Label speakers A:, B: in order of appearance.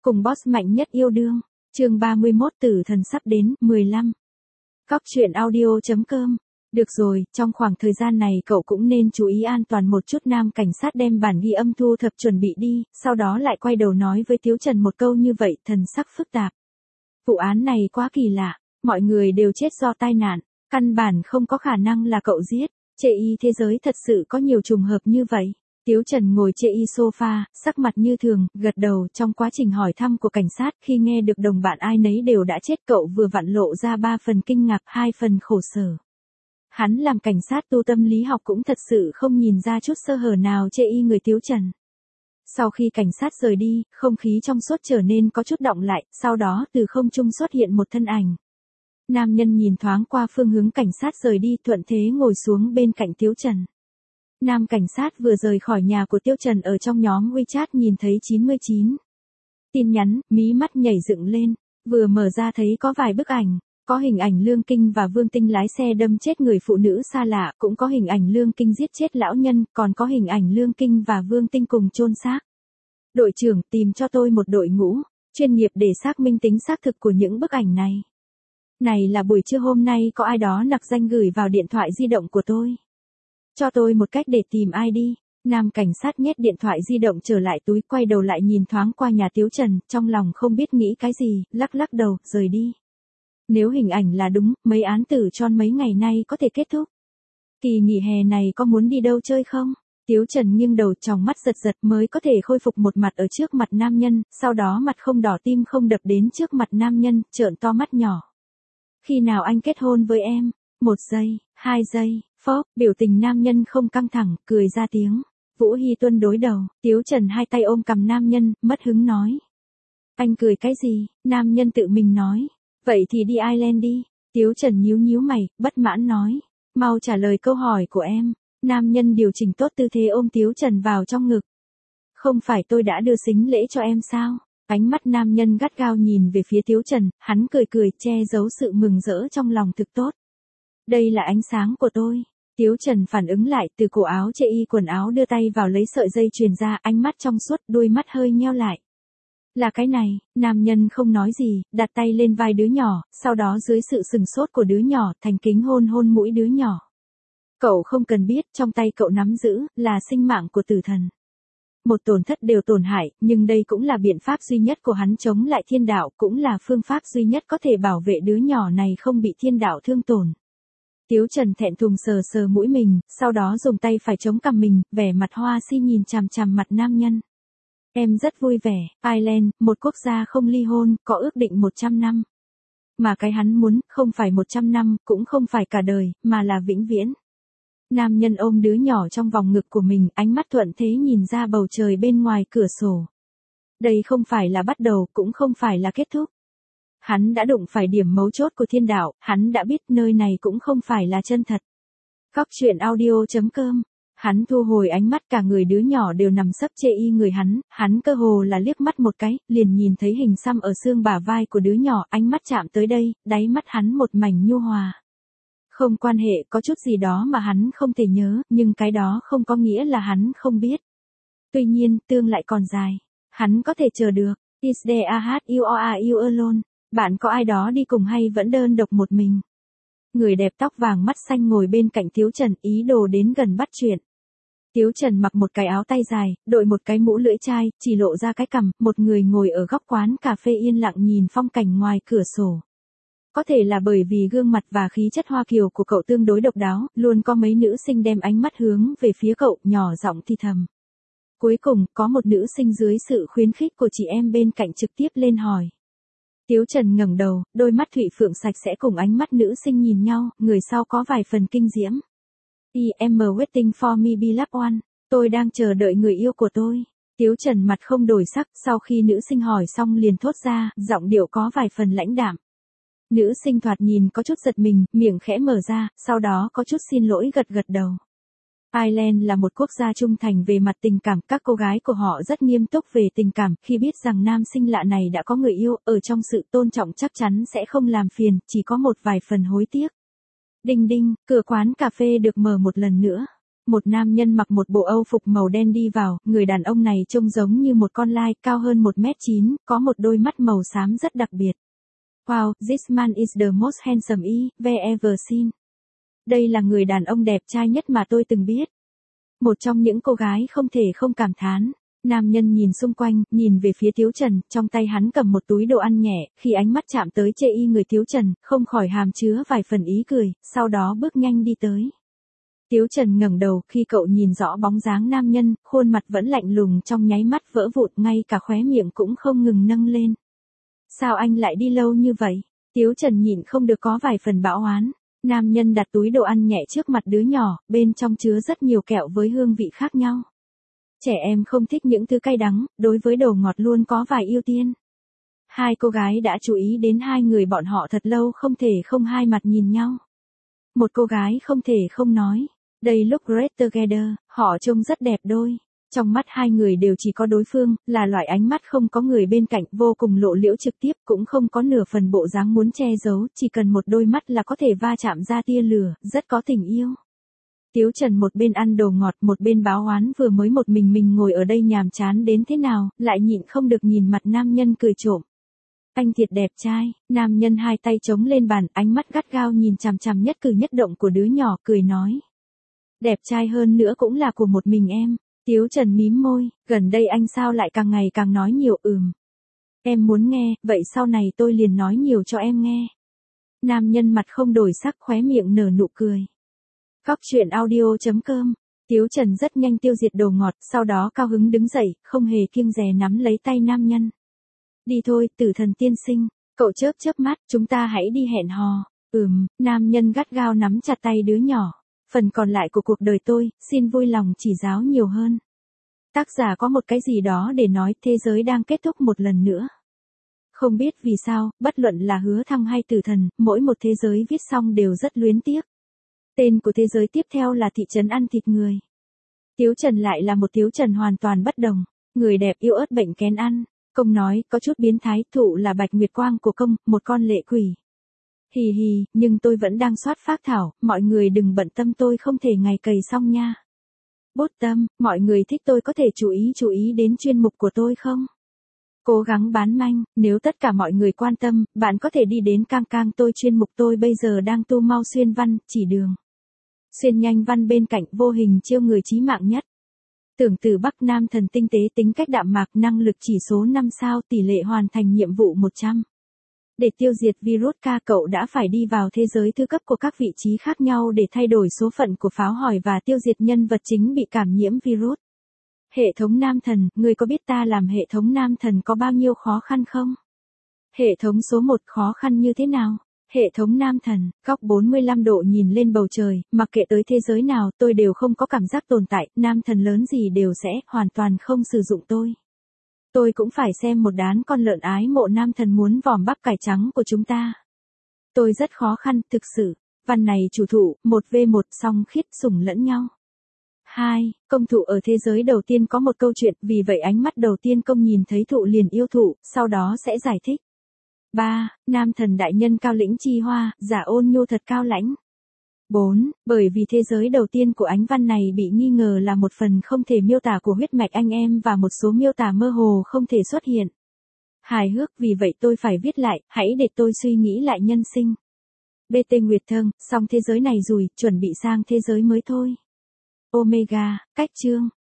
A: Cùng boss mạnh nhất yêu đương. Chương 31 tử thần sắp đến, 15. Góc truyện audio.com. Được rồi, trong khoảng thời gian này cậu cũng nên chú ý an toàn một chút. Nam cảnh sát đem bản ghi âm thu thập chuẩn bị đi, sau đó lại quay đầu nói với Tiếu Trần một câu như vậy, thần sắc phức tạp. Vụ án này quá kỳ lạ, mọi người đều chết do tai nạn, căn bản không có khả năng là cậu giết. Chê y thế giới thật sự có nhiều trùng hợp như vậy. Tiếu Trần ngồi chê y sofa, sắc mặt như thường, gật đầu. Trong quá trình hỏi thăm của cảnh sát, khi nghe được đồng bạn ai nấy đều đã chết, cậu vừa vặn lộ ra 3 phần kinh ngạc, 2 phần khổ sở. Hắn làm cảnh sát tu tâm lý học cũng thật sự không nhìn ra chút sơ hở nào chê y người Tiếu Trần. Sau khi cảnh sát rời đi, không khí trong suốt trở nên có chút động lại, sau đó từ không trung xuất hiện một thân ảnh. Nam nhân nhìn thoáng qua phương hướng cảnh sát rời đi, thuận thế ngồi xuống bên cạnh Tiếu Trần. Nam cảnh sát vừa rời khỏi nhà của Tiêu Trần ở trong nhóm WeChat nhìn thấy 99 tin nhắn, mí mắt nhảy dựng lên, vừa mở ra thấy có vài bức ảnh, có hình ảnh Lương Kinh và Vương Tinh lái xe đâm chết người phụ nữ xa lạ, cũng có hình ảnh Lương Kinh giết chết lão nhân, còn có hình ảnh Lương Kinh và Vương Tinh cùng chôn xác. Đội trưởng, tìm cho tôi một đội ngũ chuyên nghiệp để xác minh tính xác thực của những bức ảnh này. Này là buổi trưa hôm nay có ai đó nặc danh gửi vào điện thoại di động của tôi. Cho tôi một cách để tìm ai đi. Nam cảnh sát nhét điện thoại di động trở lại túi, quay đầu lại nhìn thoáng qua nhà Tiếu Trần, trong lòng không biết nghĩ cái gì, lắc lắc đầu, rời đi. Nếu hình ảnh là đúng, mấy án tử tròn mấy ngày nay có thể kết thúc. Kỳ nghỉ hè này có muốn đi đâu chơi không? Tiếu Trần nghiêng đầu, tròng mắt giật giật mới có thể khôi phục một mặt ở trước mặt nam nhân, sau đó mặt không đỏ tim không đập đến trước mặt nam nhân, trợn to mắt nhỏ. Khi nào anh kết hôn với em? 1 giây, 2 giây, phốc, biểu tình nam nhân không căng thẳng, cười ra tiếng. Vũ Hy Tuân đối đầu, Tiếu Trần hai tay ôm cằm nam nhân, mất hứng nói. Anh cười cái gì? Nam nhân tự mình nói. Vậy thì đi Ireland đi. Tiếu Trần nhíu nhíu mày, bất mãn nói. Mau trả lời câu hỏi của em. Nam nhân điều chỉnh tốt tư thế ôm Tiếu Trần vào trong ngực. Không phải tôi đã đưa sính lễ cho em sao? Ánh mắt nam nhân gắt gao nhìn về phía Tiếu Trần, hắn cười cười, che giấu sự mừng rỡ trong lòng thực tốt. Đây là ánh sáng của tôi. Tiếu Trần phản ứng lại, từ cổ áo chê y quần áo đưa tay vào lấy sợi dây chuyền ra, ánh mắt trong suốt, đôi mắt hơi nheo lại. Là cái này, nam nhân không nói gì, đặt tay lên vai đứa nhỏ, sau đó dưới sự sừng sốt của đứa nhỏ, thành kính hôn hôn mũi đứa nhỏ. Cậu không cần biết, trong tay cậu nắm giữ, là sinh mạng của tử thần. Một tổn thất đều tổn hại, nhưng đây cũng là biện pháp duy nhất của hắn chống lại thiên đạo, cũng là phương pháp duy nhất có thể bảo vệ đứa nhỏ này không bị thiên đạo thương tổn. Tiếu Trần thẹn thùng sờ sờ mũi mình, sau đó dùng tay phải chống cằm mình, vẻ mặt hoa si nhìn chằm chằm mặt nam nhân. Em rất vui vẻ, Ireland, một quốc gia không ly hôn, có ước định 100 năm. Mà cái hắn muốn, không phải 100 năm, cũng không phải cả đời, mà là vĩnh viễn. Nam nhân ôm đứa nhỏ trong vòng ngực của mình, ánh mắt thuận thế nhìn ra bầu trời bên ngoài cửa sổ. Đây không phải là bắt đầu, cũng không phải là kết thúc. Hắn đã đụng phải điểm mấu chốt của thiên đạo, hắn đã biết nơi này cũng không phải là chân thật. Góc truyện audio.com. Hắn thu hồi ánh mắt, cả người đứa nhỏ đều nằm sấp chê y người hắn cơ hồ là liếc mắt một cái, liền nhìn thấy hình xăm ở xương bả vai của đứa nhỏ, ánh mắt chạm tới đây, đáy mắt hắn một mảnh nhu hòa. Không quan hệ, có chút gì đó mà hắn không thể nhớ, nhưng cái đó không có nghĩa là hắn không biết. Tuy nhiên, tương lại còn dài. Hắn có thể chờ được. Is there a heart you or are you alone? Bạn có ai đó đi cùng hay vẫn đơn độc một mình? Người đẹp tóc vàng mắt xanh ngồi bên cạnh Tiếu Trần, ý đồ đến gần bắt chuyện. Tiếu Trần mặc một cái áo tay dài, đội một cái mũ lưỡi chai, chỉ lộ ra cái cằm, một người ngồi ở góc quán cà phê yên lặng nhìn phong cảnh ngoài cửa sổ. Có thể là bởi vì gương mặt và khí chất hoa kiều của cậu tương đối độc đáo, luôn có mấy nữ sinh đem ánh mắt hướng về phía cậu, nhỏ giọng thì thầm. Cuối cùng, có một nữ sinh dưới sự khuyến khích của chị em bên cạnh trực tiếp lên hỏi. Tiếu Trần ngẩng đầu, đôi mắt thủy phượng sạch sẽ cùng ánh mắt nữ sinh nhìn nhau, người sau có vài phần kinh diễm. I am waiting for me beloved one. Tôi đang chờ đợi người yêu của tôi. Tiếu Trần mặt không đổi sắc, sau khi nữ sinh hỏi xong liền thốt ra, giọng điệu có vài phần lãnh đạm. Nữ sinh thoạt nhìn có chút giật mình, miệng khẽ mở ra, sau đó có chút xin lỗi gật gật đầu. Ireland là một quốc gia trung thành về mặt tình cảm, các cô gái của họ rất nghiêm túc về tình cảm, khi biết rằng nam sinh lạ này đã có người yêu, ở trong sự tôn trọng chắc chắn sẽ không làm phiền, chỉ có một vài phần hối tiếc. Đinh đinh, cửa quán cà phê được mở một lần nữa. Một nam nhân mặc một bộ Âu phục màu đen đi vào, người đàn ông này trông giống như một con lai, cao hơn 1m9, có một đôi mắt màu xám rất đặc biệt. Wow, this man is the most handsome I've ever seen. Đây là người đàn ông đẹp trai nhất mà tôi từng biết. Một trong những cô gái không thể không cảm thán. Nam nhân nhìn xung quanh, nhìn về phía Tiếu Trần, trong tay hắn cầm một túi đồ ăn nhẹ, khi ánh mắt chạm tới chê y người Tiếu Trần, không khỏi hàm chứa vài phần ý cười, sau đó bước nhanh đi tới. Tiếu Trần ngẩng đầu, khi cậu nhìn rõ bóng dáng nam nhân, khuôn mặt vẫn lạnh lùng trong nháy mắt vỡ vụn, ngay cả khóe miệng cũng không ngừng nâng lên. Sao anh lại đi lâu như vậy? Tiếu Trần nhịn không được có vài phần bão oán. Nam nhân đặt túi đồ ăn nhẹ trước mặt đứa nhỏ, bên trong chứa rất nhiều kẹo với hương vị khác nhau. Trẻ em không thích những thứ cay đắng, đối với đồ ngọt luôn có vài ưu tiên. Hai cô gái đã chú ý đến hai người bọn họ thật lâu không thể không hai mặt nhìn nhau. Một cô gái không thể không nói. They look great together, họ trông rất đẹp đôi. Trong mắt hai người đều chỉ có đối phương, là loại ánh mắt không có người bên cạnh, vô cùng lộ liễu trực tiếp, cũng không có nửa phần bộ dáng muốn che giấu, chỉ cần một đôi mắt là có thể va chạm ra tia lửa, rất có tình yêu. Tiếu Trần một bên ăn đồ ngọt, một bên báo oán vừa mới một mình ngồi ở đây nhàm chán đến thế nào, lại nhịn không được nhìn mặt nam nhân cười trộm. Anh thiệt đẹp trai, nam nhân hai tay chống lên bàn, ánh mắt gắt gao nhìn chằm chằm nhất cử nhất động của đứa nhỏ, cười nói. Đẹp trai hơn nữa cũng là của một mình em. Tiếu Trần mím môi, gần đây anh sao lại càng ngày càng nói nhiều. Em muốn nghe, vậy sau này tôi liền nói nhiều cho em nghe. Nam nhân mặt không đổi sắc, khóe miệng nở nụ cười. Cóc truyện audio.com. Tiếu Trần rất nhanh tiêu diệt đồ ngọt, sau đó cao hứng đứng dậy, không hề kiêng dè nắm lấy tay nam nhân. Đi thôi, tử thần tiên sinh. Cậu chớp chớp mắt, chúng ta hãy đi hẹn hò. Nam nhân gắt gao nắm chặt tay đứa nhỏ. Phần còn lại của cuộc đời tôi, xin vui lòng chỉ giáo nhiều hơn. Tác giả có một cái gì đó để nói, thế giới đang kết thúc một lần nữa. Không biết vì sao, bất luận là Hứa Thăng hay Tử Thần, mỗi một thế giới viết xong đều rất luyến tiếc. Tên của thế giới tiếp theo là thị trấn ăn thịt người. Tiếu Trần lại là một Tiếu Trần hoàn toàn bất đồng. Người đẹp yêu ớt bệnh kén ăn. Công nói, có chút biến thái, thụ là Bạch Nguyệt Quang của công, một con lệ quỷ. Hì hì, nhưng tôi vẫn đang soát phác thảo, mọi người đừng bận tâm, tôi không thể ngày cày xong nha. Bốt tâm, mọi người thích tôi có thể chú ý đến chuyên mục của tôi không? Cố gắng bán manh, nếu tất cả mọi người quan tâm, bạn có thể đi đến Cang tôi, chuyên mục tôi bây giờ đang tu mau xuyên văn, chỉ đường. Xuyên nhanh văn bên cạnh, vô hình chiêu người chí mạng nhất. Tưởng từ Bắc Nam thần tinh tế, tính cách đạm mạc, năng lực chỉ số 5 sao, tỷ lệ hoàn thành nhiệm vụ 100. Để tiêu diệt virus K, cậu đã phải đi vào thế giới thứ cấp của các vị trí khác nhau để thay đổi số phận của pháo hòi và tiêu diệt nhân vật chính bị cảm nhiễm virus. Hệ thống nam thần, ngươi có biết ta làm hệ thống nam thần có bao nhiêu khó khăn không? Hệ thống số 1 khó khăn như thế nào? Hệ thống nam thần, góc 45 độ nhìn lên bầu trời, mặc kệ tới thế giới nào, tôi đều không có cảm giác tồn tại, nam thần lớn gì đều sẽ hoàn toàn không sử dụng tôi. Tôi cũng phải xem một đám con lợn ái mộ nam thần muốn vòm bắp cải trắng của chúng ta. Tôi rất khó khăn, thực sự. Văn này chủ thụ, 1v1 song khiết sủng lẫn nhau. 2. Công thụ ở thế giới đầu tiên có một câu chuyện, vì vậy ánh mắt đầu tiên công nhìn thấy thụ liền yêu thụ, sau đó sẽ giải thích. 3. Nam thần đại nhân cao lĩnh chi hoa, giả ôn nhu thật cao lãnh. 4. Bởi vì thế giới đầu tiên của ánh văn này bị nghi ngờ là một phần không thể miêu tả của huyết mạch anh em và một số miêu tả mơ hồ không thể xuất hiện. Hài hước, vì vậy tôi phải viết lại, hãy để tôi suy nghĩ lại nhân sinh. BT Nguyệt Thơm, xong thế giới này rồi, chuẩn bị sang thế giới mới thôi. Omega, cách chương.